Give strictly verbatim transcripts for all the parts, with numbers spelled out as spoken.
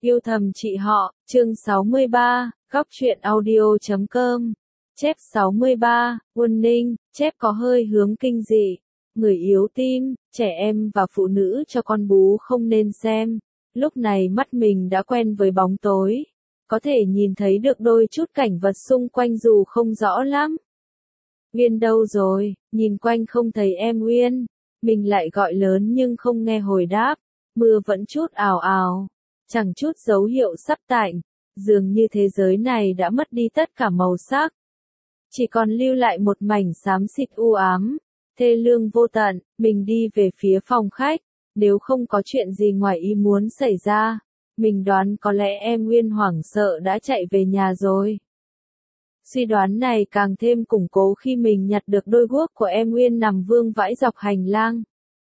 Yêu thầm chị họ, chương sáu mươi ba, góc truyện audio chấm com. Chép sáu mươi ba, Quân Ninh, chép có hơi hướng kinh dị. Người yếu tim, trẻ em và phụ nữ cho con bú không nên xem. Lúc này mắt mình đã quen với bóng tối. Có thể nhìn thấy được đôi chút cảnh vật xung quanh dù không rõ lắm. Uyên đâu rồi, nhìn quanh không thấy em Uyên. Mình lại gọi lớn nhưng không nghe hồi đáp. Mưa vẫn chút ào ào. Chẳng chút dấu hiệu sắp tạnh, dường như thế giới này đã mất đi tất cả màu sắc. Chỉ còn lưu lại một mảnh xám xịt u ám, thê lương vô tận. Mình đi về phía phòng khách, nếu không có chuyện gì ngoài ý muốn xảy ra, mình đoán có lẽ em Nguyên hoảng sợ đã chạy về nhà rồi. Suy đoán này càng thêm củng cố khi mình nhặt được đôi guốc của em Nguyên nằm vương vãi dọc hành lang.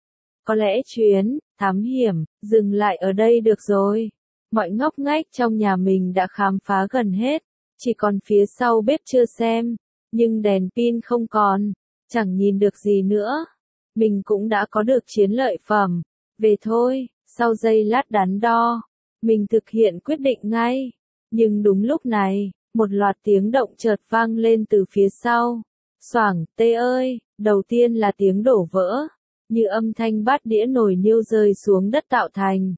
Có lẽ chuyến thám hiểm dừng lại ở đây được rồi. Mọi ngóc ngách trong nhà mình đã khám phá gần hết, chỉ còn phía sau bếp chưa xem, nhưng đèn pin không còn, chẳng nhìn được gì nữa. Mình cũng đã có được chiến lợi phẩm, về thôi. Sau giây lát đắn đo, mình thực hiện quyết định ngay. Nhưng đúng lúc này, một loạt tiếng động chợt vang lên từ phía sau. Xoảng, tê ơi, đầu tiên là tiếng đổ vỡ, như âm thanh bát đĩa nồi niêu rơi xuống đất tạo thành.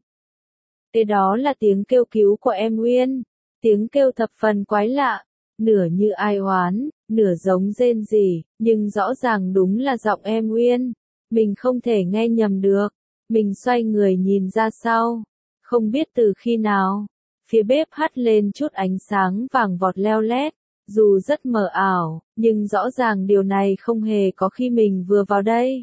Kế đó là tiếng kêu cứu của em Nguyên, tiếng kêu thập phần quái lạ, nửa như ai oán, nửa giống rên rỉ, nhưng rõ ràng đúng là giọng em Nguyên. Mình không thể nghe nhầm được, mình xoay người nhìn ra sau, không biết từ khi nào, phía bếp hắt lên chút ánh sáng vàng vọt leo lét, dù rất mờ ảo, nhưng rõ ràng điều này không hề có khi mình vừa vào đây.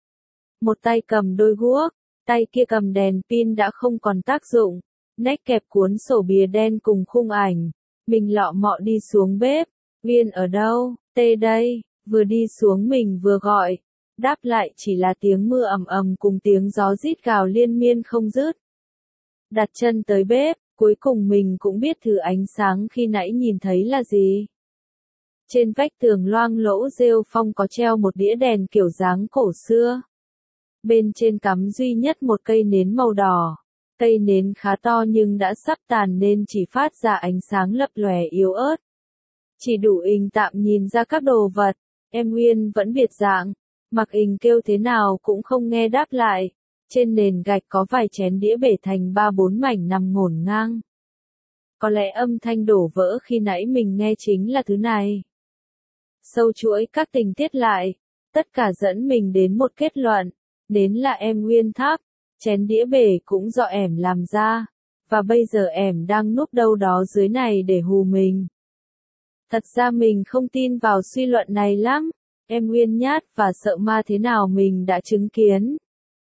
Một tay cầm đôi guốc, tay kia cầm đèn pin đã không còn tác dụng, nách kẹp cuốn sổ bìa đen cùng khung ảnh. Mình lọ mọ đi xuống bếp. Uyên ở đâu? Tê đây. Vừa đi xuống mình vừa gọi. Đáp lại chỉ là tiếng mưa ầm ầm cùng tiếng gió rít gào liên miên không dứt. Đặt chân tới bếp, cuối cùng mình cũng biết thứ ánh sáng khi nãy nhìn thấy là gì. Trên vách tường loang lỗ rêu phong có treo một đĩa đèn kiểu dáng cổ xưa. Bên trên cắm duy nhất một cây nến màu đỏ. Cây nến khá to nhưng đã sắp tàn nên chỉ phát ra ánh sáng lập lòe yếu ớt. Chỉ đủ Ình tạm nhìn ra các đồ vật. Em Nguyên vẫn biệt dạng. Mặc Ình kêu thế nào cũng không nghe đáp lại. Trên nền gạch có vài chén đĩa bể thành ba bốn mảnh nằm ngổn ngang. Có lẽ âm thanh đổ vỡ khi nãy mình nghe chính là thứ này. Sâu chuỗi các tình tiết lại. Tất cả dẫn mình đến một kết luận. Nến là em Nguyên thắp, chén đĩa bể cũng do ẻm làm ra, và bây giờ ẻm đang núp đâu đó dưới này để hù mình. Thật ra mình không tin vào suy luận này lắm, em Nguyên nhát và sợ ma thế nào mình đã chứng kiến.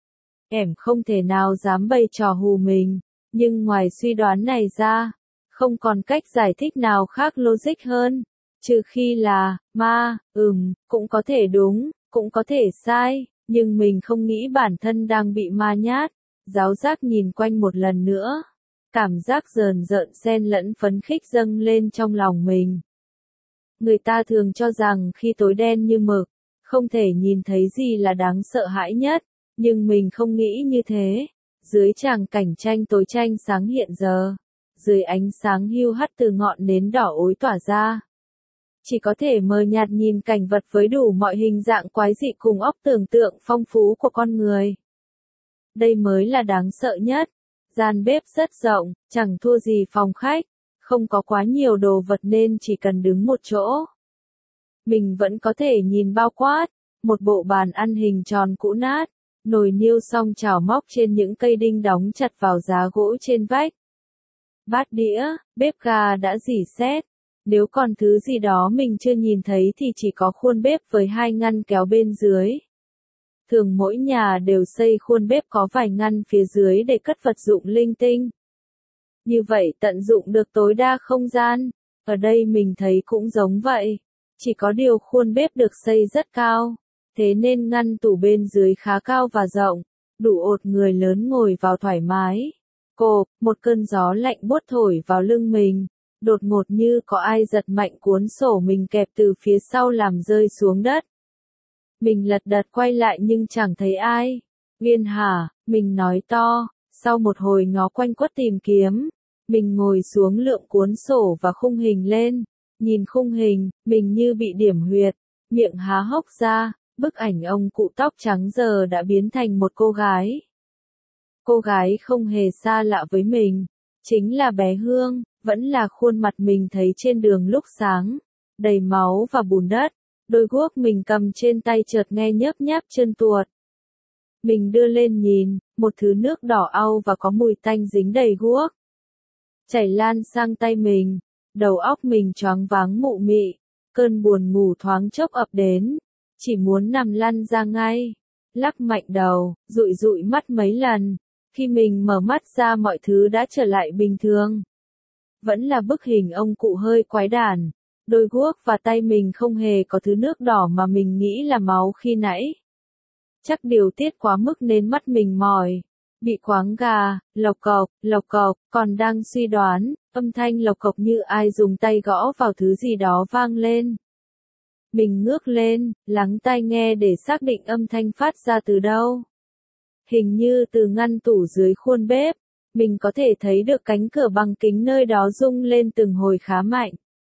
Ẻm không thể nào dám bày trò hù mình, nhưng ngoài suy đoán này ra, không còn cách giải thích nào khác logic hơn, trừ khi là, ma, ừm, cũng có thể đúng, cũng có thể sai. Nhưng mình không nghĩ bản thân đang bị ma nhát. Giáo giác nhìn quanh một lần nữa. Cảm giác rờn rợn xen lẫn phấn khích dâng lên trong lòng mình. Người ta thường cho rằng khi tối đen như mực, không thể nhìn thấy gì là đáng sợ hãi nhất. Nhưng mình không nghĩ như thế. Dưới tràng cảnh tranh tối tranh sáng hiện giờ, dưới ánh sáng hiu hắt từ ngọn nến đỏ ối tỏa ra, chỉ có thể mờ nhạt nhìn cảnh vật với đủ mọi hình dạng quái dị cùng óc tưởng tượng phong phú của con người. Đây mới là đáng sợ nhất. Gian bếp rất rộng, chẳng thua gì phòng khách, không có quá nhiều đồ vật nên chỉ cần đứng một chỗ. Mình vẫn có thể nhìn bao quát, một bộ bàn ăn hình tròn cũ nát, nồi niêu song chảo móc trên những cây đinh đóng chặt vào giá gỗ trên vách. Bát đĩa, bếp ga đã rỉ sét. Nếu còn thứ gì đó mình chưa nhìn thấy thì chỉ có khuôn bếp với hai ngăn kéo bên dưới. Thường mỗi nhà đều xây khuôn bếp có vài ngăn phía dưới để cất vật dụng linh tinh. Như vậy tận dụng được tối đa không gian. Ở đây mình thấy cũng giống vậy. Chỉ có điều khuôn bếp được xây rất cao. Thế nên ngăn tủ bên dưới khá cao và rộng. Đủ ột người lớn ngồi vào thoải mái. Cộp, một cơn gió lạnh buốt thổi vào lưng mình. Đột ngột như có ai giật mạnh cuốn sổ mình kẹp từ phía sau làm rơi xuống đất. Mình lật đật quay lại nhưng chẳng thấy ai. Uyên hả, mình nói to, sau một hồi ngó quanh quất tìm kiếm, Mình ngồi xuống lượm cuốn sổ và khung hình lên, nhìn khung hình, mình như bị điểm huyệt, miệng há hốc ra, bức ảnh ông cụ tóc trắng giờ đã biến thành một cô gái. Cô gái không hề xa lạ với mình, chính là bé Hương, vẫn là khuôn mặt mình thấy trên đường lúc sáng, đầy máu và bùn đất, đôi guốc mình cầm trên tay chợt nghe nhớp nháp chân tuột. Mình đưa lên nhìn, một thứ nước đỏ au và có mùi tanh dính đầy guốc. Chảy lan sang tay mình, đầu óc mình choáng váng mụ mị, cơn buồn ngủ thoáng chốc ập đến, chỉ muốn nằm lăn ra ngay, lắc mạnh đầu, dụi dụi mắt mấy lần, khi mình mở mắt ra mọi thứ đã trở lại bình thường. Vẫn là bức hình ông cụ hơi quái đản, đôi guốc và tay mình không hề có thứ nước đỏ mà mình nghĩ là máu khi nãy. Chắc điều tiết quá mức nên mắt mình mỏi, bị quáng gà, lộc cộc, lộc cộc, còn đang suy đoán, âm thanh lộc cộc như ai dùng tay gõ vào thứ gì đó vang lên. Mình ngước lên, lắng tai nghe để xác định âm thanh phát ra từ đâu. Hình như từ ngăn tủ dưới khuôn bếp, mình có thể thấy được cánh cửa bằng kính nơi đó rung lên từng hồi khá mạnh.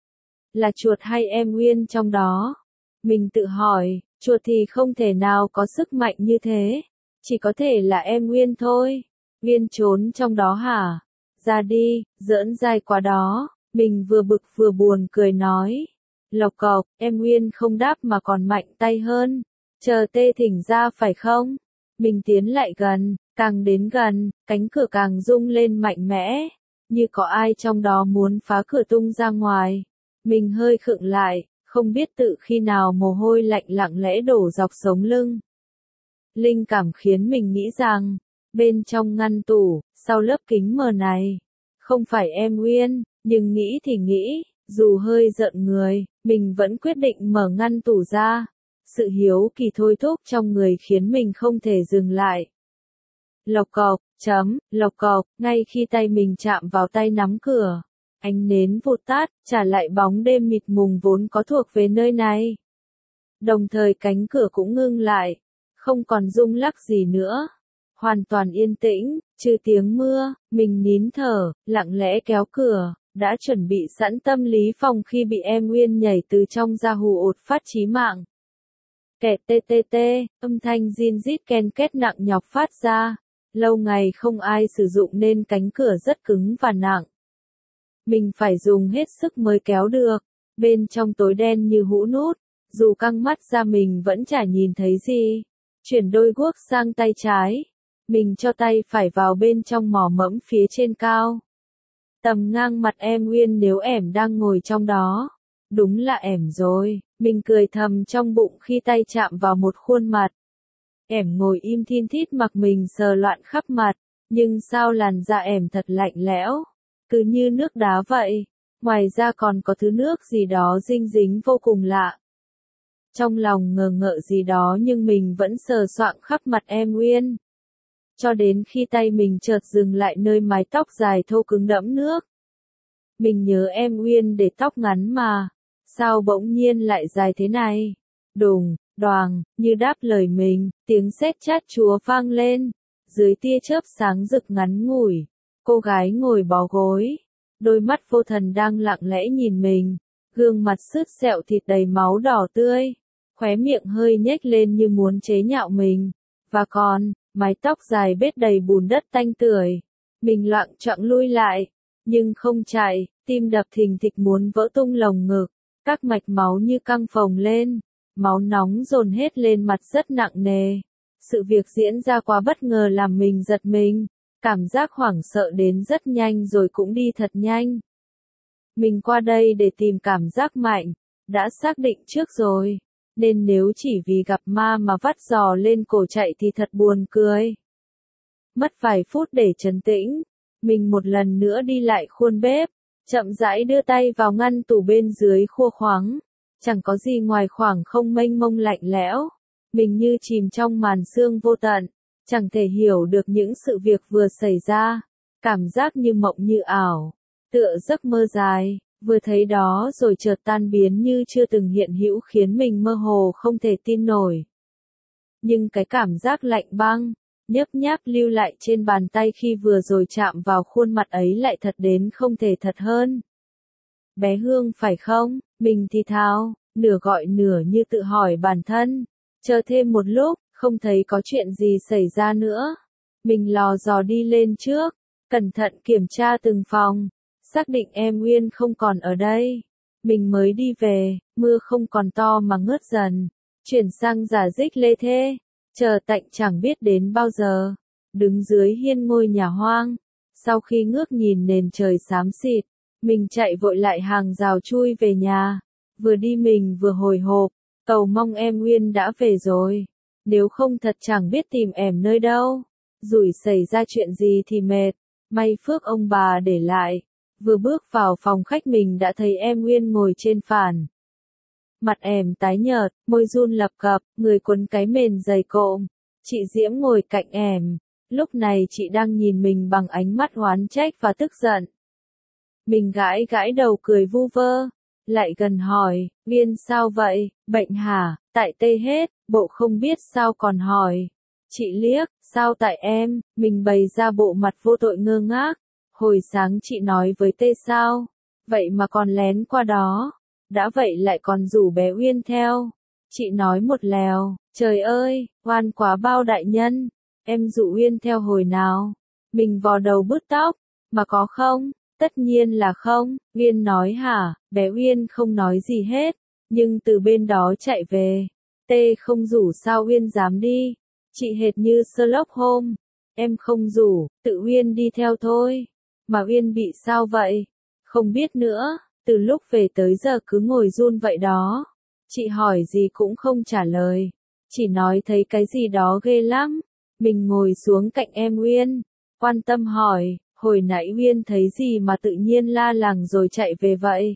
Là chuột hay em Nguyên trong đó? Mình tự hỏi, chuột thì không thể nào có sức mạnh như thế, chỉ có thể là em Nguyên thôi. Nguyên trốn trong đó hả? Ra đi, giỡn dai quá đó, mình vừa bực vừa buồn cười nói. Lộc cộc, em Nguyên không đáp mà còn mạnh tay hơn. Chờ tê thỉnh ra phải không? Mình tiến lại gần, càng đến gần, cánh cửa càng rung lên mạnh mẽ, như có ai trong đó muốn phá cửa tung ra ngoài. Mình hơi khựng lại, không biết tự khi nào mồ hôi lạnh lặng lẽ đổ dọc sống lưng. Linh cảm khiến mình nghĩ rằng, bên trong ngăn tủ, sau lớp kính mờ này, không phải em Nguyên, nhưng nghĩ thì nghĩ, dù hơi giận người, mình vẫn quyết định mở ngăn tủ ra. Sự hiếu kỳ thôi thúc trong người khiến mình không thể dừng lại. Lộc cộc, chấm, lộc cộc, ngay khi tay mình chạm vào tay nắm cửa, ánh nến vụt tắt, trả lại bóng đêm mịt mùng vốn có thuộc về nơi này. Đồng thời cánh cửa cũng ngưng lại, không còn rung lắc gì nữa. Hoàn toàn yên tĩnh, trừ tiếng mưa, mình nín thở, lặng lẽ kéo cửa, đã chuẩn bị sẵn tâm lý phòng khi bị em Nguyên nhảy từ trong ra hù ột phát chí mạng. Kẹt tê tê tê, âm thanh zin rít ken két nặng nhọc phát ra. Lâu ngày không ai sử dụng nên cánh cửa rất cứng và nặng. Mình phải dùng hết sức mới kéo được. Bên trong tối đen như hũ nút, dù căng mắt ra mình vẫn chả nhìn thấy gì. Chuyển đôi guốc sang tay trái. Mình cho tay phải vào bên trong mỏ mẫm phía trên cao. Tầm ngang mặt em Nguyên nếu ẻm đang ngồi trong đó. Đúng là ẻm rồi, mình cười thầm trong bụng khi tay chạm vào một khuôn mặt. Ẻm ngồi im thin thít mặc mình sờ loạn khắp mặt, nhưng sao làn da ẻm thật lạnh lẽo, cứ như nước đá vậy, ngoài ra còn có thứ nước gì đó dinh dính vô cùng lạ. Trong lòng ngờ ngợ gì đó nhưng mình vẫn sờ soạng khắp mặt em Nguyên. Cho đến khi tay mình chợt dừng lại nơi mái tóc dài thô cứng đẫm nước. Mình nhớ em Nguyên để tóc ngắn mà, sao bỗng nhiên lại dài thế này? Đùng, đoàng, như đáp lời mình, tiếng sét chát chúa vang lên. Dưới tia chớp sáng rực ngắn ngủi, cô gái ngồi bó gối, đôi mắt vô thần đang lặng lẽ nhìn mình, gương mặt sứt sẹo thịt đầy máu đỏ tươi, khóe miệng hơi nhếch lên như muốn chế nhạo mình, và còn, mái tóc dài bết đầy bùn đất tanh tưởi. Mình loạng choạng lui lại, nhưng không chạy, tim đập thình thịch muốn vỡ tung lồng ngực, các mạch máu như căng phồng lên, máu nóng dồn hết lên mặt rất nặng nề. Sự việc diễn ra quá bất ngờ làm mình giật mình, cảm giác hoảng sợ đến rất nhanh rồi cũng đi thật nhanh. Mình qua đây để tìm cảm giác mạnh, đã xác định trước rồi, nên nếu chỉ vì gặp ma mà vắt giò lên cổ chạy thì thật buồn cười. Mất vài phút để trấn tĩnh, mình một lần nữa đi lại khuôn bếp, chậm rãi đưa tay vào ngăn tủ bên dưới khua khoáng, chẳng có gì ngoài khoảng không mênh mông lạnh lẽo. Mình như chìm trong màn sương vô tận, chẳng thể hiểu được những sự việc vừa xảy ra, cảm giác như mộng như ảo, tựa giấc mơ dài, vừa thấy đó rồi chợt tan biến như chưa từng hiện hữu khiến mình mơ hồ không thể tin nổi. Nhưng cái cảm giác lạnh băng, nhấp nháp lưu lại trên bàn tay khi vừa rồi chạm vào khuôn mặt ấy lại thật đến không thể thật hơn. Bé Hương phải không? Mình thì thào, nửa gọi nửa như tự hỏi bản thân. Chờ thêm một lúc, không thấy có chuyện gì xảy ra nữa. Mình lò dò đi lên trước, cẩn thận kiểm tra từng phòng, xác định em Nguyên không còn ở đây. Mình mới đi về, mưa không còn to mà ngớt dần, chuyển sang rả rích lê thê, chờ tạnh chẳng biết đến bao giờ. Đứng dưới hiên ngôi nhà hoang, sau khi ngước nhìn nền trời xám xịt, mình chạy vội lại hàng rào chui về nhà. Vừa đi mình vừa hồi hộp, cầu mong em Nguyên đã về rồi. Nếu không thật chẳng biết tìm em nơi đâu. Rủi xảy ra chuyện gì thì mệt, may phước ông bà để lại. Vừa bước vào phòng khách mình đã thấy em Nguyên ngồi trên phản. Mặt em tái nhợt, môi run lập cập, người quấn cái mền dày cộm. Chị Diễm ngồi cạnh em. Lúc này chị đang nhìn mình bằng ánh mắt oán trách và tức giận. Mình gãi gãi đầu cười vu vơ. Lại gần hỏi, Viên sao vậy, bệnh hả, tại tê hết, bộ không biết sao còn hỏi. Chị liếc, sao tại em, mình bày ra bộ mặt vô tội ngơ ngác. Hồi sáng chị nói với tê sao, vậy mà còn lén qua đó, đã vậy lại còn rủ bé Uyên theo. Chị nói một lèo, trời ơi, oan quá bao đại nhân, em dụ Uyên theo hồi nào. Mình vò đầu bứt tóc, mà có không? Tất nhiên là không, Uyên nói hả, bé Uyên không nói gì hết, nhưng từ bên đó chạy về. Tê không rủ sao Uyên dám đi, chị hệt như Sherlock Holmes, em không rủ, tự Uyên đi theo thôi. Mà Uyên bị sao vậy? Không biết nữa, từ lúc về tới giờ cứ ngồi run vậy đó. Chị hỏi gì cũng không trả lời, chỉ nói thấy cái gì đó ghê lắm. Mình ngồi xuống cạnh em Uyên, quan tâm hỏi, hồi nãy Uyên thấy gì mà tự nhiên la làng rồi chạy về vậy?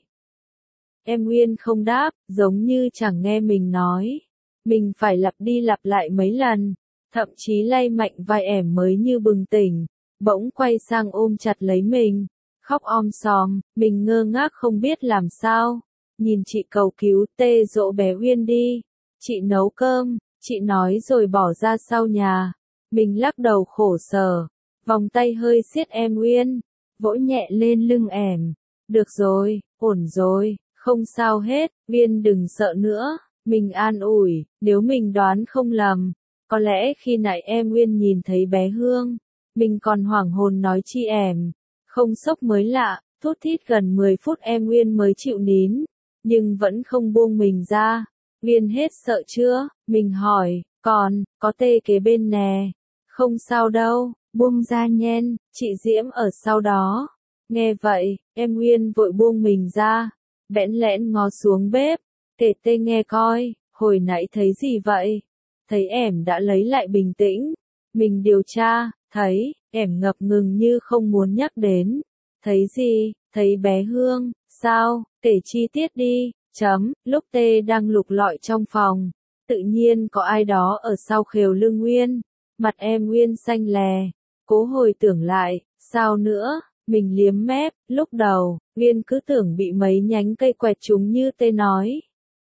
Em Uyên không đáp, giống như chẳng nghe mình nói. Mình phải lặp đi lặp lại mấy lần, thậm chí lay mạnh vai em mới như bừng tỉnh, bỗng quay sang ôm chặt lấy mình, khóc om sòm. Mình ngơ ngác không biết làm sao, nhìn chị cầu cứu tê dỗ bé Uyên đi, chị nấu cơm, chị nói rồi bỏ ra sau nhà. Mình lắc đầu khổ sở, vòng tay hơi siết em Uyên, vỗ nhẹ lên lưng em. Được rồi, ổn rồi, không sao hết, Uyên đừng sợ nữa. Mình an ủi, nếu mình đoán không lầm, có lẽ khi nãy em Uyên nhìn thấy bé Hương, mình còn hoảng hồn nói chi em, không sốc mới lạ. Thút thít gần mười phút em Uyên mới chịu nín, nhưng vẫn không buông mình ra. Uyên hết sợ chưa? Mình hỏi, còn, có tê kế bên nè. Không sao đâu, buông ra nhen, chị Diễm ở sau đó. Nghe vậy, em Uyên vội buông mình ra, bẽn lẽn ngó xuống bếp, kể tê nghe coi, hồi nãy thấy gì vậy? Thấy em đã lấy lại bình tĩnh. Mình điều tra, thấy, em ngập ngừng như không muốn nhắc đến. Thấy gì? Thấy bé Hương, sao? Kể chi tiết đi, chấm, lúc tê đang lục lọi trong phòng. Tự nhiên có ai đó ở sau khều lưng Uyên. Mặt em Uyên xanh lè, cố hồi tưởng lại, sao nữa? Mình liếm mép, lúc đầu, Uyên cứ tưởng bị mấy nhánh cây quẹt trúng như tê nói.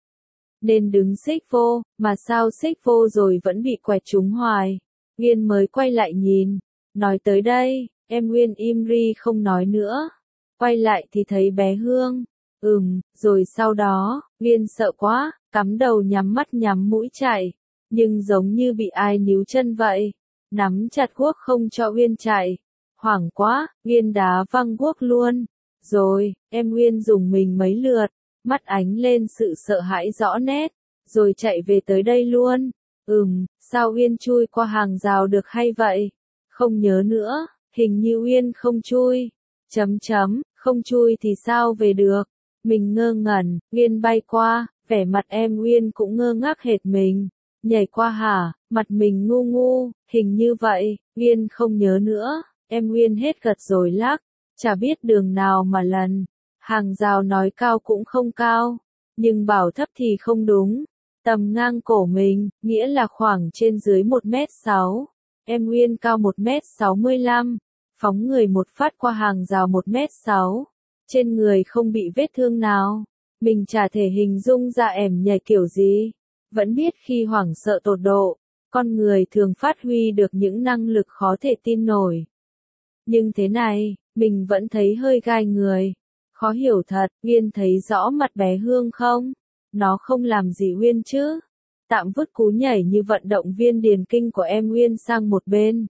Nên đứng xích vô, mà sao xích vô rồi vẫn bị quẹt trúng hoài. Uyên mới quay lại nhìn, nói tới đây, em Uyên im ri không nói nữa. Quay lại thì thấy bé Hương, ừm, rồi sau đó, Uyên sợ quá, cắm đầu nhắm mắt nhắm mũi chạy, nhưng giống như bị ai níu chân vậy, nắm chặt guốc không cho Uyên chạy. Hoảng quá, Uyên đá văng guốc luôn. Rồi, em Uyên dùng mình mấy lượt, mắt ánh lên sự sợ hãi rõ nét, rồi chạy về tới đây luôn. Ừm, sao Uyên chui qua hàng rào được hay vậy? Không nhớ nữa, hình như Uyên không chui. Chấm chấm, không chui thì sao về được? Mình ngơ ngẩn, Uyên bay qua, vẻ mặt em Uyên cũng ngơ ngác hệt mình. Nhảy qua hả? Mặt mình ngu ngu, hình như vậy, Uyên không nhớ nữa. Em Uyên hết gật rồi lắc, chả biết đường nào mà lần. Hàng rào nói cao cũng không cao, nhưng bảo thấp thì không đúng. Tầm ngang cổ mình, nghĩa là khoảng trên dưới một mét sáu. Em Uyên cao một mét sáu mươi lăm, phóng người một phát qua hàng rào một mét sáu. Trên người không bị vết thương nào. Mình chả thể hình dung ra em nhảy kiểu gì. Vẫn biết khi hoảng sợ tột độ, Con người thường phát huy được những năng lực khó thể tin nổi. Nhưng thế này, mình vẫn thấy hơi gai người. Khó hiểu thật, Uyên thấy rõ mặt bé Hương không? Nó không làm gì Uyên chứ? Tạm vứt cú nhảy như vận động viên điền kinh của em Uyên sang một bên.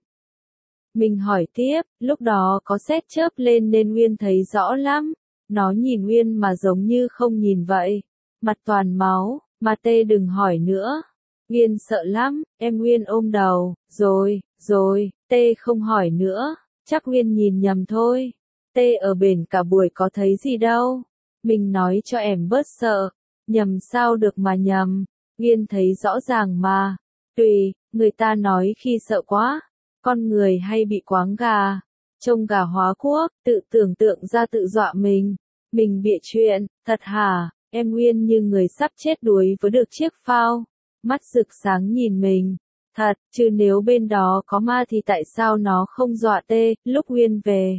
Mình hỏi tiếp, lúc đó có sét chớp lên nên Uyên thấy rõ lắm. Nó nhìn Uyên mà giống như không nhìn vậy. Mặt toàn máu, mà tê đừng hỏi nữa. Uyên sợ lắm, em Uyên ôm đầu, rồi, rồi, tê không hỏi nữa. Chắc Uyên nhìn nhầm thôi. Tê ở bển cả buổi có thấy gì đâu. Mình nói cho em bớt sợ. Nhầm sao được mà nhầm. Uyên thấy rõ ràng mà. Tùy, người ta nói khi sợ quá. Con người hay bị quáng gà. Trông gà hóa quốc, tự tưởng tượng ra tự dọa mình. Mình bịa chuyện, thật hả? Em Uyên như người sắp chết đuối với được chiếc phao. Mắt rực sáng nhìn mình. Thật, chứ nếu bên đó có ma thì tại sao nó không dọa tê, lúc Uyên về.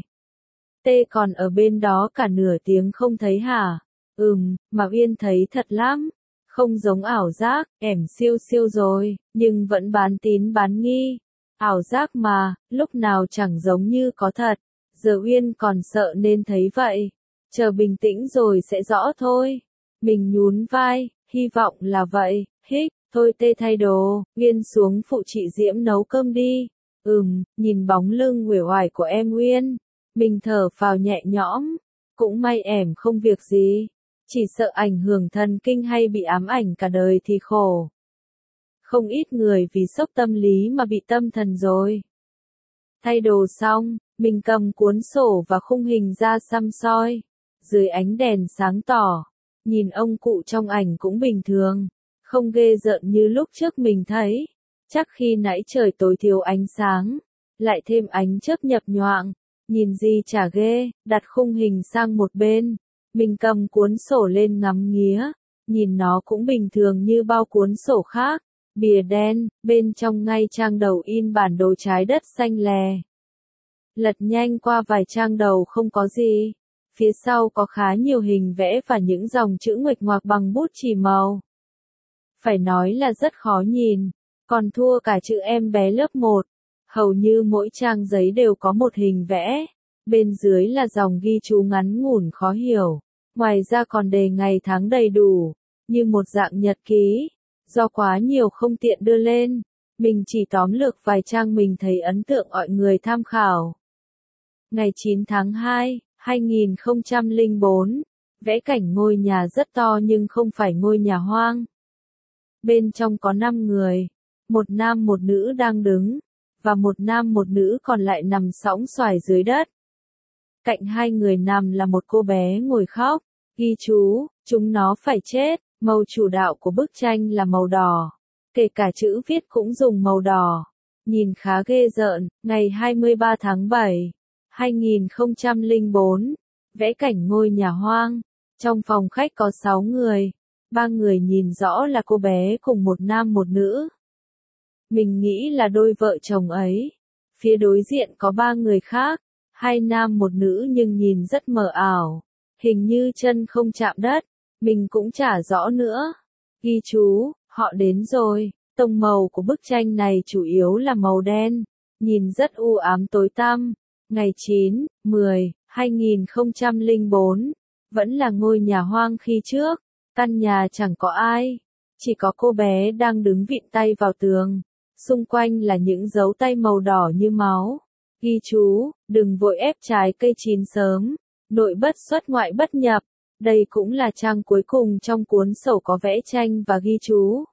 Tê còn ở bên đó cả nửa tiếng không thấy hả? Ừm, mà Uyên thấy thật lắm. Không giống ảo giác, ẻm siêu siêu rồi, nhưng vẫn bán tín bán nghi. Ảo giác mà, lúc nào chẳng giống như có thật. Giờ Uyên còn sợ nên thấy vậy. Chờ bình tĩnh rồi sẽ rõ thôi. Mình nhún vai, hy vọng là vậy, hích. Thôi tê thay đồ, Uyên xuống phụ chị Diễm nấu cơm đi. Ừm, nhìn bóng lưng uể oải của em Uyên. Mình thở phào nhẹ nhõm. Cũng may ẻm không việc gì. Chỉ sợ ảnh hưởng thần kinh hay bị ám ảnh cả đời thì khổ. Không ít người vì sốc tâm lý mà bị tâm thần rồi. Thay đồ xong, mình cầm cuốn sổ và khung hình ra xăm soi. Dưới ánh đèn sáng tỏ, nhìn ông cụ trong ảnh cũng bình thường. Không ghê rợn như lúc trước mình thấy. Chắc khi nãy trời tối thiếu ánh sáng, lại thêm ánh chớp nhập nhoạng, nhìn gì chả ghê, đặt khung hình sang một bên. Mình cầm cuốn sổ lên ngắm nghía, nhìn nó cũng bình thường như bao cuốn sổ khác. Bìa đen, bên trong ngay trang đầu in bản đồ trái đất xanh lè. Lật nhanh qua vài trang đầu không có gì. Phía sau có khá nhiều hình vẽ và những dòng chữ nguệch ngoạc bằng bút chì màu. Phải nói là rất khó nhìn, còn thua cả chữ em bé lớp một. Hầu như mỗi trang giấy đều có một hình vẽ, bên dưới là dòng ghi chú ngắn ngủn khó hiểu. Ngoài ra còn đề ngày tháng đầy đủ, như một dạng nhật ký. Do quá nhiều không tiện đưa lên, mình chỉ tóm lược vài trang mình thấy ấn tượng mọi người tham khảo. Ngày chín tháng hai, hai nghìn không trăm lẻ bốn, vẽ cảnh ngôi nhà rất to nhưng không phải ngôi nhà hoang. Bên trong có năm người, một nam một nữ đang đứng, và một nam một nữ còn lại nằm sõng soài dưới đất. Cạnh hai người nằm là một cô bé ngồi khóc, ghi chú, chúng nó phải chết, màu chủ đạo của bức tranh là màu đỏ. Kể cả chữ viết cũng dùng màu đỏ. Nhìn khá ghê rợn, ngày hai mươi ba tháng bảy, hai nghìn không trăm lẻ bốn, vẽ cảnh ngôi nhà hoang. Trong phòng khách có sáu người. Ba người nhìn rõ là cô bé cùng một nam một nữ. Mình nghĩ là đôi vợ chồng ấy. Phía đối diện có ba người khác, hai nam một nữ nhưng nhìn rất mờ ảo. Hình như chân không chạm đất, mình cũng chả rõ nữa. Ghi chú, họ đến rồi. Tông màu của bức tranh này chủ yếu là màu đen, nhìn rất u ám tối tăm. Ngày chín, mười, hai nghìn không trăm lẻ bốn, vẫn là ngôi nhà hoang khi trước. Căn nhà chẳng có ai, chỉ có cô bé đang đứng vịn tay vào tường. Xung quanh là những dấu tay màu đỏ như máu. Ghi chú, đừng vội ép trái cây chín sớm. Nội bất xuất ngoại bất nhập. Đây cũng là trang cuối cùng trong cuốn sổ có vẽ tranh và ghi chú.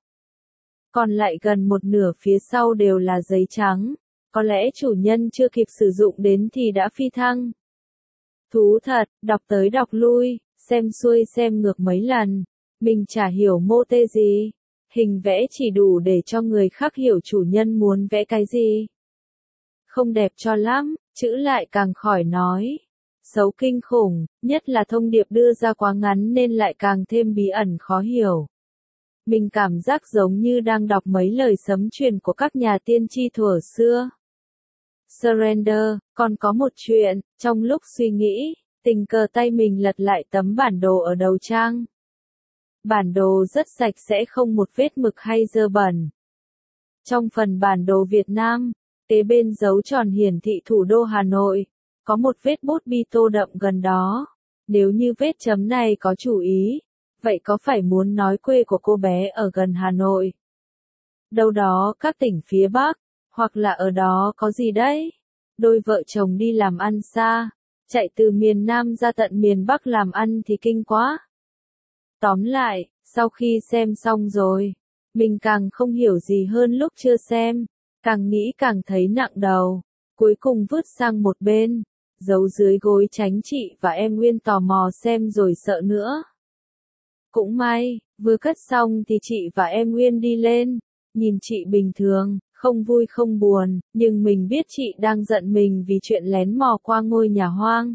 Còn lại gần một nửa phía sau đều là giấy trắng. Có lẽ chủ nhân chưa kịp sử dụng đến thì đã phi thăng. Thú thật, đọc tới đọc lui, xem xuôi xem ngược mấy lần. Mình chả hiểu mô tê gì. Hình vẽ chỉ đủ để cho người khác hiểu chủ nhân muốn vẽ cái gì. Không đẹp cho lắm, chữ lại càng khỏi nói. Xấu kinh khủng, nhất là thông điệp đưa ra quá ngắn nên lại càng thêm bí ẩn khó hiểu. Mình cảm giác giống như đang đọc mấy lời sấm truyền của các nhà tiên tri thuở xưa. Surrender, còn có một chuyện, trong lúc suy nghĩ, tình cờ tay mình lật lại tấm bản đồ ở đầu trang. Bản đồ rất sạch sẽ không một vết mực hay dơ bẩn. Trong phần bản đồ Việt Nam, kế bên dấu tròn hiển thị thủ đô Hà Nội, có một vết bút bi tô đậm gần đó. Nếu như vết chấm này có chủ ý, vậy có phải muốn nói quê của cô bé ở gần Hà Nội? Đâu đó các tỉnh phía Bắc, hoặc là ở đó có gì đấy? Đôi vợ chồng đi làm ăn xa, chạy từ miền Nam ra tận miền Bắc làm ăn thì kinh quá. Tóm lại, sau khi xem xong rồi, mình càng không hiểu gì hơn lúc chưa xem, càng nghĩ càng thấy nặng đầu, cuối cùng vứt sang một bên, giấu dưới gối tránh chị và em Nguyên tò mò xem rồi sợ nữa. Cũng may, vừa cất xong thì chị và em Nguyên đi lên, nhìn chị bình thường, không vui không buồn, nhưng mình biết chị đang giận mình vì chuyện lén mò qua ngôi nhà hoang.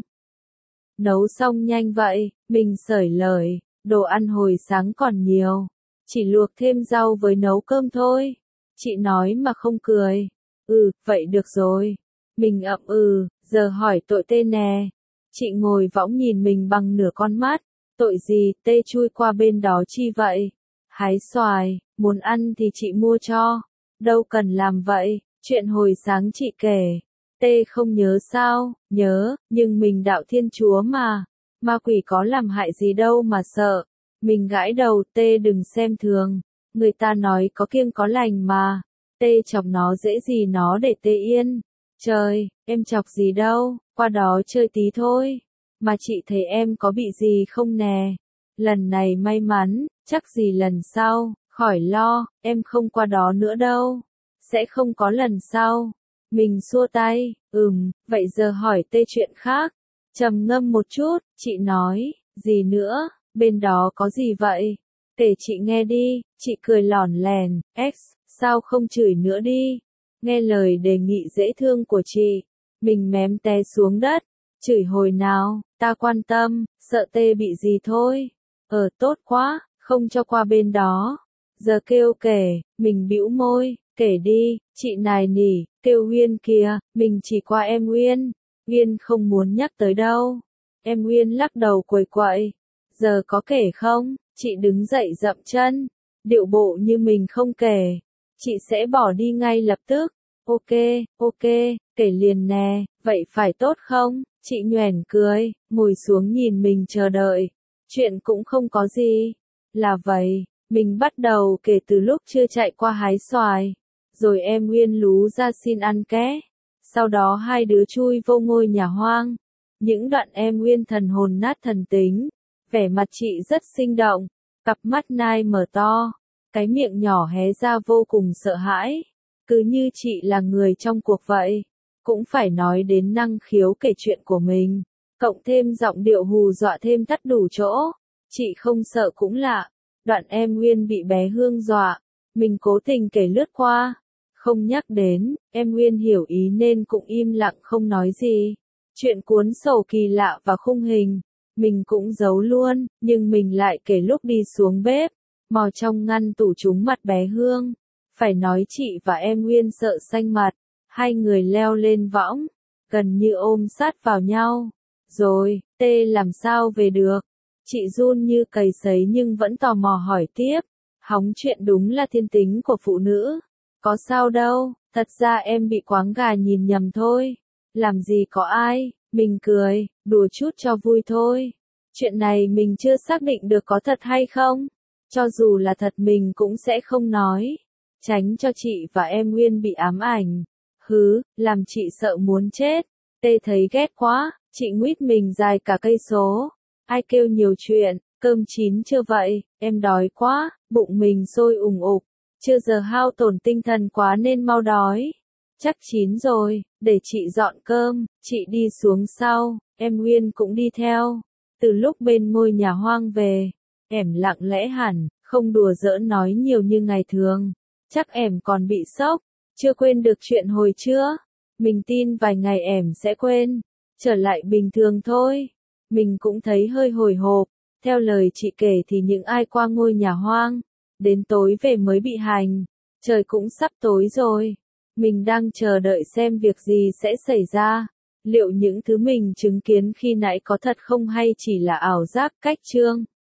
Nấu xong nhanh vậy, mình xởi lời, đồ ăn hồi sáng còn nhiều, chỉ luộc thêm rau với nấu cơm thôi. Chị nói mà không cười. Ừ, vậy được rồi. Mình ậm ừ, giờ hỏi tội tê nè. Chị ngồi võng nhìn mình bằng nửa con mắt. Tội gì, tê chui qua bên đó chi vậy? Hái xoài, muốn ăn thì chị mua cho. Đâu cần làm vậy, chuyện hồi sáng chị kể. Tê không nhớ sao, nhớ, nhưng mình đạo Thiên Chúa mà. Ma quỷ có làm hại gì đâu mà sợ. Mình gãi đầu, tê đừng xem thường. Người ta nói có kiêng có lành mà. Tê chọc nó dễ gì nó để tê yên. Trời, em chọc gì đâu, qua đó chơi tí thôi. Mà chị thấy em có bị gì không nè? Lần này may mắn, chắc gì lần sau, khỏi lo, em không qua đó nữa đâu. Sẽ không có lần sau. Mình xua tay, ừm, vậy giờ hỏi tê chuyện khác. Trầm ngâm một chút, chị nói, gì nữa, bên đó có gì vậy? Kể chị nghe đi, chị cười lỏn lèn, X, sao không chửi nữa đi? Nghe lời đề nghị dễ thương của chị, mình mém té xuống đất, chửi hồi nào, ta quan tâm, sợ tê bị gì thôi. Ờ tốt quá, không cho qua bên đó. Giờ kêu kể, mình bĩu môi, kể đi, chị nài nỉ, kêu Nguyên kìa, mình chỉ qua em Nguyên. Nguyên không muốn nhắc tới đâu. Em Nguyên lắc đầu quầy quậy. Giờ có kể không? Chị đứng dậy dậm chân, điệu bộ như mình không kể. Chị sẽ bỏ đi ngay lập tức. Ok, ok, kể liền nè, vậy phải tốt không? Chị nhoẻn cười, ngồi xuống nhìn mình chờ đợi. Chuyện cũng không có gì. Là vậy, mình bắt đầu kể từ lúc chưa chạy qua hái xoài. Rồi em Nguyên lú ra xin ăn ké. Sau đó hai đứa chui vô ngôi nhà hoang. Những đoạn em Nguyên thần hồn nát thần tính. Vẻ mặt chị rất sinh động. Cặp mắt nai mở to. Cái miệng nhỏ hé ra vô cùng sợ hãi. Cứ như chị là người trong cuộc vậy. Cũng phải nói đến năng khiếu kể chuyện của mình. Cộng thêm giọng điệu hù dọa thêm tắt đủ chỗ. Chị không sợ cũng lạ. Đoạn em Nguyên bị bé Hương dọa. Mình cố tình kể lướt qua. Không nhắc đến, em Nguyên hiểu ý nên cũng im lặng không nói gì. Chuyện cuốn sổ kỳ lạ và khung hình. Mình cũng giấu luôn, nhưng mình lại kể lúc đi xuống bếp. Mò trong ngăn tủ trúng mặt bé Hương. Phải nói chị và em Nguyên sợ xanh mặt. Hai người leo lên võng. Gần như ôm sát vào nhau. Rồi, tê làm sao về được? Chị run như cầy sấy nhưng vẫn tò mò hỏi tiếp. Hóng chuyện đúng là thiên tính của phụ nữ. Có sao đâu, thật ra em bị quáng gà nhìn nhầm thôi. Làm gì có ai, mình cười, đùa chút cho vui thôi. Chuyện này mình chưa xác định được có thật hay không. Cho dù là thật mình cũng sẽ không nói. Tránh cho chị và em Nguyên bị ám ảnh. Hứ, làm chị sợ muốn chết. Tê thấy ghét quá, chị nguyết mình dài cả cây số. Ai kêu nhiều chuyện, cơm chín chưa vậy, em đói quá, bụng mình sôi ủng ục. Chưa giờ hao tổn tinh thần quá nên mau đói. Chắc chín rồi, để chị dọn cơm, chị đi xuống sau, em Nguyên cũng đi theo. Từ lúc bên ngôi nhà hoang về, em lặng lẽ hẳn, không đùa giỡn nói nhiều như ngày thường. Chắc em còn bị sốc, chưa quên được chuyện hồi trưa. Mình tin vài ngày em sẽ quên, trở lại bình thường thôi. Mình cũng thấy hơi hồi hộp, theo lời chị kể thì những ai qua ngôi nhà hoang, đến tối về mới bị hành. Trời cũng sắp tối rồi. Mình đang chờ đợi xem việc gì sẽ xảy ra. Liệu những thứ mình chứng kiến khi nãy có thật không hay chỉ là ảo giác cách chương.